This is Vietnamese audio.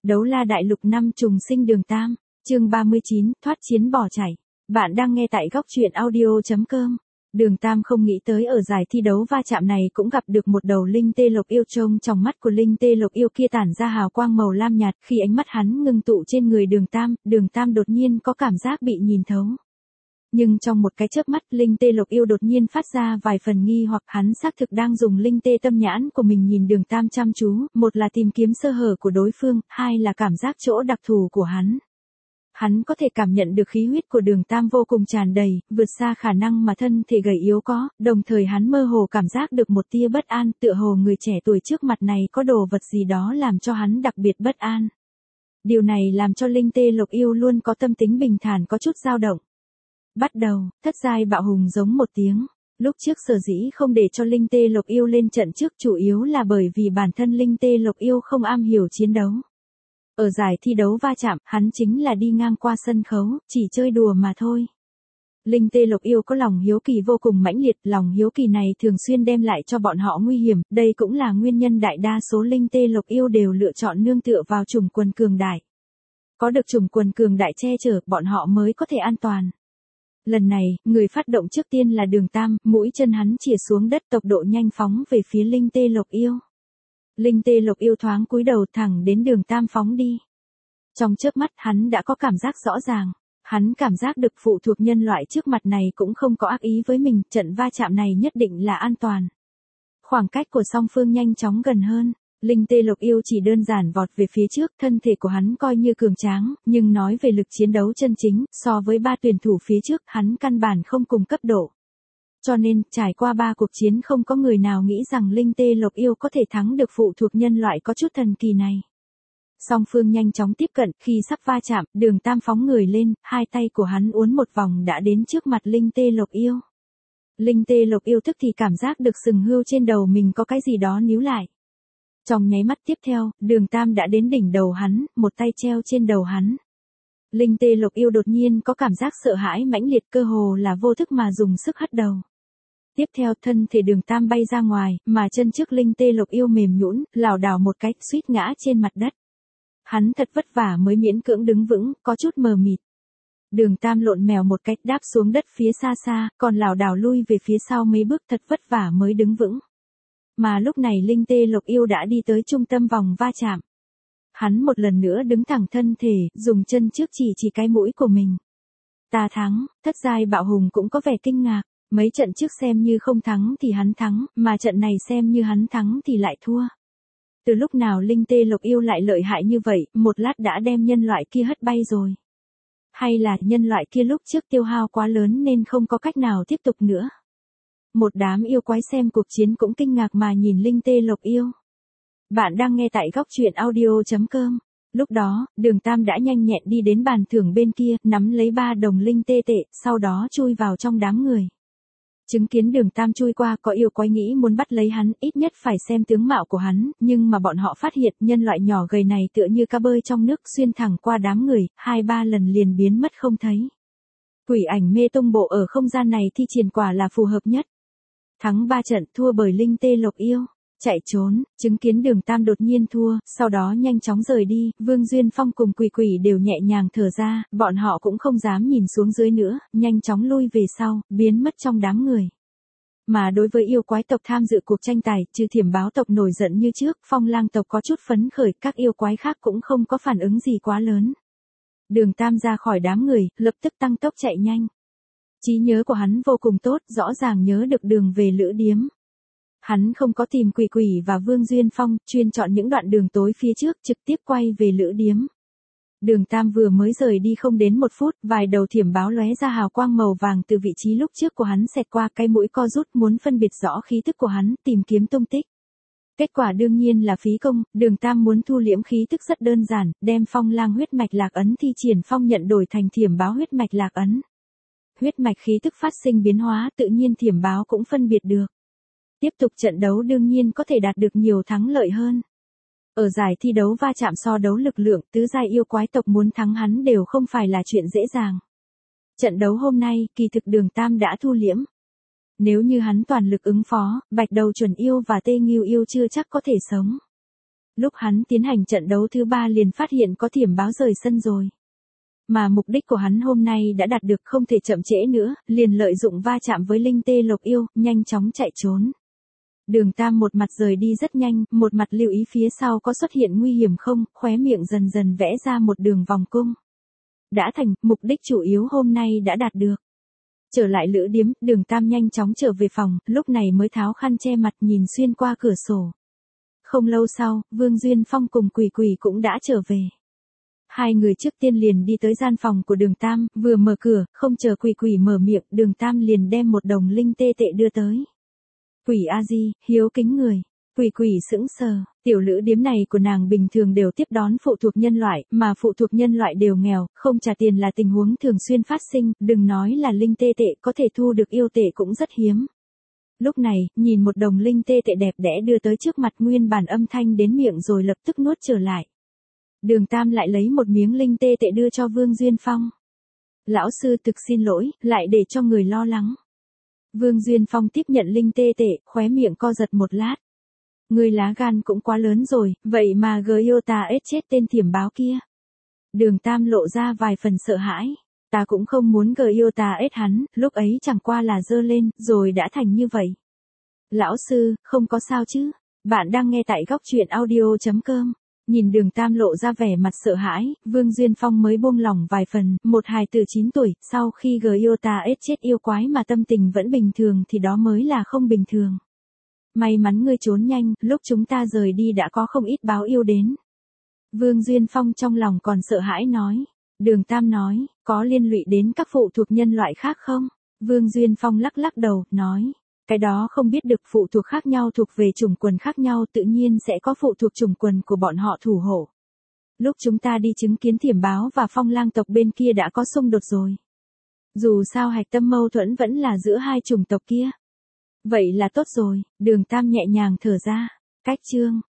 Đấu la đại lục 5 trùng sinh đường Tam, chương 39, thoát chiến bỏ chạy. Bạn đang nghe tại góc truyện audio.com. Đường Tam không nghĩ tới ở giải thi đấu va chạm này cũng gặp được một đầu linh tê lộc yêu. Trông trong mắt của linh tê lộc yêu kia tản ra hào quang màu lam nhạt. Khi ánh mắt hắn ngưng tụ trên người Đường Tam đột nhiên có cảm giác bị nhìn thấu. Nhưng trong một cái chớp mắt, linh tê lộc yêu đột nhiên phát ra vài phần nghi hoặc. Hắn xác thực đang dùng linh tê tâm nhãn của mình nhìn Đường Tam chăm chú, một là tìm kiếm sơ hở của đối phương, hai là cảm giác chỗ đặc thù của hắn. Hắn có thể cảm nhận được khí huyết của Đường Tam vô cùng tràn đầy, vượt xa khả năng mà thân thể gầy yếu có, đồng thời hắn mơ hồ cảm giác được một tia bất an, tựa hồ người trẻ tuổi trước mặt này có đồ vật gì đó làm cho hắn đặc biệt bất an. Điều này làm cho linh tê lộc yêu luôn có tâm tính bình thản có chút dao động. Bắt đầu, thất giai bạo hùng giống một tiếng. Lúc trước sở dĩ không để cho linh tê lộc yêu lên trận trước chủ yếu là bởi vì bản thân linh tê lộc yêu không am hiểu chiến đấu. Ở giải thi đấu va chạm, hắn chính là đi ngang qua sân khấu, chỉ chơi đùa mà thôi. Linh tê lộc yêu có lòng hiếu kỳ vô cùng mãnh liệt, lòng hiếu kỳ này thường xuyên đem lại cho bọn họ nguy hiểm, đây cũng là nguyên nhân đại đa số linh tê lộc yêu đều lựa chọn nương tựa vào chủng quần cường đại. Có được chủng quần cường đại che chở, bọn họ mới có thể an toàn. Lần này, người phát động trước tiên là Đường Tam, mũi chân hắn chìa xuống đất tốc độ nhanh phóng về phía linh tê lộc yêu. Linh tê lộc yêu thoáng cúi đầu thẳng đến Đường Tam phóng đi. Trong chớp mắt hắn đã có cảm giác rõ ràng. Hắn cảm giác được phụ thuộc nhân loại trước mặt này cũng không có ác ý với mình, trận va chạm này nhất định là an toàn. Khoảng cách của song phương nhanh chóng gần hơn. Linh tê lộc yêu chỉ đơn giản vọt về phía trước, thân thể của hắn coi như cường tráng, nhưng nói về lực chiến đấu chân chính, so với ba tuyển thủ phía trước, hắn căn bản không cùng cấp độ. Cho nên, trải qua 3 cuộc chiến không có người nào nghĩ rằng linh tê lộc yêu có thể thắng được phụ thuộc nhân loại có chút thần kỳ này. Song phương nhanh chóng tiếp cận, khi sắp va chạm, Đường Tam phóng người lên, hai tay của hắn uốn một vòng đã đến trước mặt linh tê lộc yêu. Linh tê lộc yêu tức thì cảm giác được sừng hươu trên đầu mình có cái gì đó níu lại. Trong nháy mắt tiếp theo, Đường Tam đã đến đỉnh đầu hắn, một tay treo trên đầu hắn. Linh tê lộc yêu đột nhiên có cảm giác sợ hãi mãnh liệt, cơ hồ là vô thức mà dùng sức hất đầu. Tiếp theo thân thể Đường Tam bay ra ngoài, mà chân trước linh tê lộc yêu mềm nhũn, lảo đảo một cái, suýt ngã trên mặt đất. Hắn thật vất vả mới miễn cưỡng đứng vững, có chút mờ mịt. Đường Tam lộn mèo một cách đáp xuống đất phía xa xa, còn lảo đảo lui về phía sau mấy bước, thật vất vả mới đứng vững. Mà lúc này linh tê lộc yêu đã đi tới trung tâm vòng va chạm. Hắn một lần nữa đứng thẳng thân thể, dùng chân trước chỉ cái mũi của mình. Ta thắng, thất giai bạo hùng cũng có vẻ kinh ngạc. Mấy trận trước xem như không thắng thì hắn thắng, mà trận này xem như hắn thắng thì lại thua. Từ lúc nào linh tê lộc yêu lại lợi hại như vậy, một lát đã đem nhân loại kia hất bay rồi. Hay là nhân loại kia lúc trước tiêu hao quá lớn nên không có cách nào tiếp tục nữa. Một đám yêu quái xem cuộc chiến cũng kinh ngạc mà nhìn linh tê lộc yêu. Bạn đang nghe tại góc truyện audio.com. Lúc đó, Đường Tam đã nhanh nhẹn đi đến bàn thưởng bên kia, nắm lấy 3 đồng linh tê tệ, sau đó chui vào trong đám người. Chứng kiến Đường Tam chui qua, có yêu quái nghĩ muốn bắt lấy hắn, ít nhất phải xem tướng mạo của hắn, nhưng mà bọn họ phát hiện nhân loại nhỏ gầy này tựa như cá bơi trong nước, xuyên thẳng qua đám người, 2-3 lần liền biến mất không thấy. Quỷ ảnh mê tung bộ ở không gian này thi triển quả là phù hợp nhất. Thắng 3 trận, thua bởi linh tê lộc yêu. Chạy trốn, chứng kiến Đường Tam đột nhiên thua, sau đó nhanh chóng rời đi, Vương Duyên Phong cùng Quỷ Quỷ đều nhẹ nhàng thở ra, bọn họ cũng không dám nhìn xuống dưới nữa, nhanh chóng lui về sau, biến mất trong đám người. Mà đối với yêu quái tộc tham dự cuộc tranh tài, trừ Thiểm Báo tộc nổi giận như trước, Phong Lang tộc có chút phấn khởi, các yêu quái khác cũng không có phản ứng gì quá lớn. Đường Tam ra khỏi đám người, lập tức tăng tốc chạy nhanh. Trí nhớ của hắn vô cùng tốt, rõ ràng nhớ được đường về lữ điếm. Hắn không có tìm Quỷ Quỷ và Vương Duyên Phong, chuyên chọn những đoạn đường tối phía trước, trực tiếp quay về lữ điếm. Đường Tam vừa mới rời đi không đến 1 phút, vài đầu thiểm báo lóe ra hào quang màu vàng từ vị trí lúc trước của hắn xẹt qua, cái mũi co rút muốn phân biệt rõ khí tức của hắn, tìm kiếm tung tích. Kết quả đương nhiên là phí công, Đường Tam muốn thu liễm khí tức rất đơn giản, đem Phong Lang huyết mạch lạc ấn thi triển phong nhận đổi thành thiểm báo huyết mạch lạc ấn. Huyết mạch khí tức phát sinh biến hóa, tự nhiên thiểm báo cũng phân biệt được. Tiếp tục trận đấu đương nhiên có thể đạt được nhiều thắng lợi hơn. Ở giải thi đấu va chạm so đấu lực lượng, tứ giai yêu quái tộc muốn thắng hắn đều không phải là chuyện dễ dàng. Trận đấu hôm nay, kỳ thực Đường Tam đã thu liễm. Nếu như hắn toàn lực ứng phó, Bạch Đầu Chuẩn yêu và Tê Nghưu yêu chưa chắc có thể sống. Lúc hắn tiến hành trận đấu thứ 3 liền phát hiện có thiểm báo rời sân rồi. Mà mục đích của hắn hôm nay đã đạt được, không thể chậm trễ nữa, liền lợi dụng va chạm với Linh Tê Lộc Yêu, nhanh chóng chạy trốn. Đường Tam một mặt rời đi rất nhanh, một mặt lưu ý phía sau có xuất hiện nguy hiểm không, khóe miệng dần dần vẽ ra một đường vòng cung. Đã thành, mục đích chủ yếu hôm nay đã đạt được. Trở lại lữ điếm, Đường Tam nhanh chóng trở về phòng, lúc này mới tháo khăn che mặt nhìn xuyên qua cửa sổ. Không lâu sau, Vương Duyên Phong cùng Quỷ Quỷ cũng đã trở về. Hai người trước tiên liền đi tới gian phòng của Đường Tam, vừa mở cửa, không chờ Quỷ Quỷ mở miệng, Đường Tam liền đem một đồng linh tê tệ đưa tới. Quỷ A-di, hiếu kính người. Quỷ Quỷ sững sờ, tiểu lữ điếm này của nàng bình thường đều tiếp đón phụ thuộc nhân loại, mà phụ thuộc nhân loại đều nghèo, không trả tiền là tình huống thường xuyên phát sinh, đừng nói là linh tê tệ có thể thu được yêu tệ cũng rất hiếm. Lúc này, nhìn một đồng linh tê tệ đẹp đẽ đưa tới trước mặt, nguyên bản âm thanh đến miệng rồi lập tức nuốt trở lại. Đường Tam lại lấy một miếng linh tê tệ đưa cho Vương Duyên Phong. Lão sư thực xin lỗi, lại để cho người lo lắng. Vương Duyên Phong tiếp nhận linh tê tệ, khóe miệng co giật một lát. Người lá gan cũng quá lớn rồi, vậy mà Giota ết chết tên thiểm báo kia. Đường Tam lộ ra vài phần sợ hãi. Ta cũng không muốn Giota ết hắn, lúc ấy chẳng qua là dơ lên, rồi đã thành như vậy. Lão sư, không có sao chứ? Bạn đang nghe tại góc truyện audio.com. Nhìn Đường Tam lộ ra vẻ mặt sợ hãi, Vương Duyên Phong mới buông lỏng vài phần, một hài tử 9 tuổi, sau khi Giota ết chết yêu quái mà tâm tình vẫn bình thường thì đó mới là không bình thường. May mắn ngươi trốn nhanh, lúc chúng ta rời đi đã có không ít báo yêu đến. Vương Duyên Phong trong lòng còn sợ hãi nói. Đường Tam nói, có liên lụy đến các phụ thuộc nhân loại khác không? Vương Duyên Phong lắc lắc đầu, nói. Cái đó không biết được, phụ thuộc khác nhau thuộc về chủng quần khác nhau, tự nhiên sẽ có phụ thuộc chủng quần của bọn họ thủ hộ. Lúc chúng ta đi chứng kiến thiểm báo và phong lang tộc bên kia đã có xung đột rồi. Dù sao hạch tâm mâu thuẫn vẫn là giữa hai chủng tộc kia. Vậy là tốt rồi, Đường Tam nhẹ nhàng thở ra. Cách chương.